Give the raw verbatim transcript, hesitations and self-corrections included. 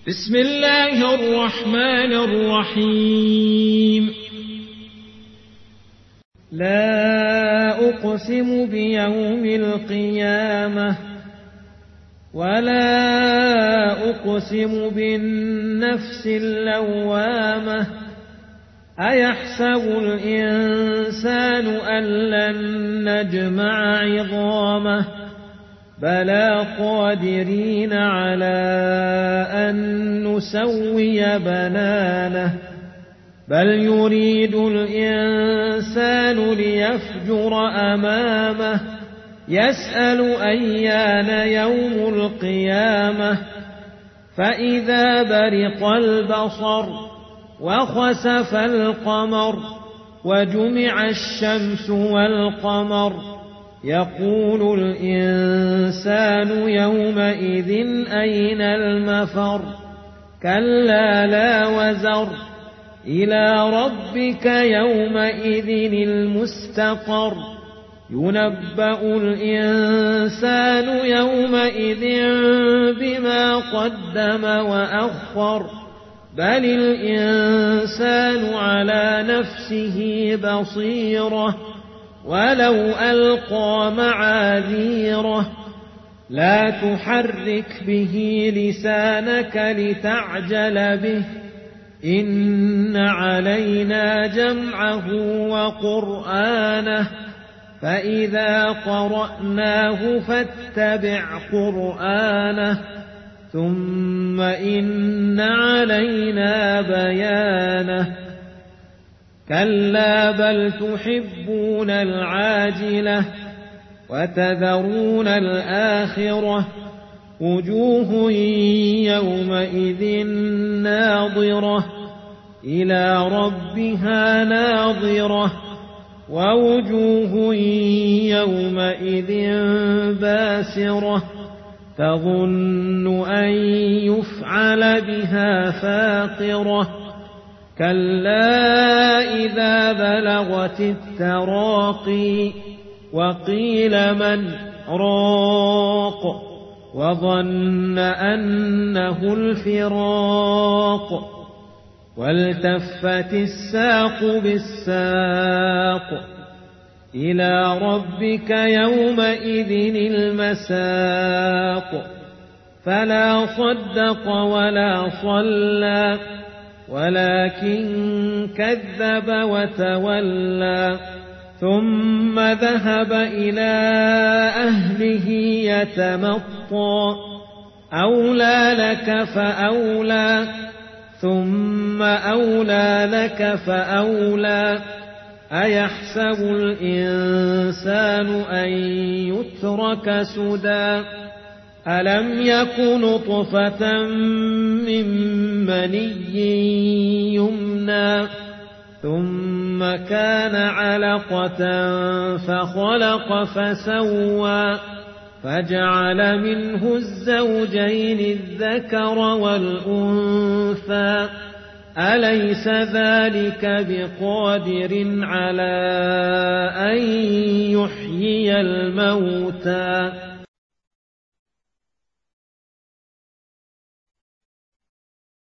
بسم الله الرحمن الرحيم. لا أقسم بيوم القيامة ولا أقسم بالنفس اللوامة أيحسب الإنسان أن لن نجمع عظامه بلى قادرين على أن نسوي بنانه بل يريد الإنسان ليفجر أمامه يسأل أيان يوم القيامة فإذا برق البصر وخسف القمر وجمع الشمس والقمر يقول الإنسان يومئذ أين المفر كلا لا وزر إلى ربك يومئذ المستقر ينبأ الإنسان يومئذ بما قدم وأخر بل الإنسان على نفسه بصيرة ولو ألقى معاذيره لا تحرك به لسانك لتعجل به إن علينا جمعه وقرآنه فإذا قرأناه فاتبع قرآنه ثم إن علينا بيانه كلا بل تحبون العاجلة وتذرون الآخرة وجوه يومئذ ناظرة إلى ربها ناظرة ووجوه يومئذ باسرة تظن أن يفعل بها فاقرة كلا إذا بلغت التراقي وقيل من راق وظن أنه الفراق والتفت الساق بالساق إلى ربك يومئذ المساق فلا صدق ولا صلى ولكن كذب وتولى ثم ذهب إلى أهله يتمطى أولى لك فأولى ثم أولى لك فأولى أيحسب الإنسان أن يترك سدى ألم يك نطفة من مني يمنى ثم كان علقة فخلق فسوى فجعل منه الزوجين الذكر والأنثى أليس ذلك بقادر على أن يحيي الموتى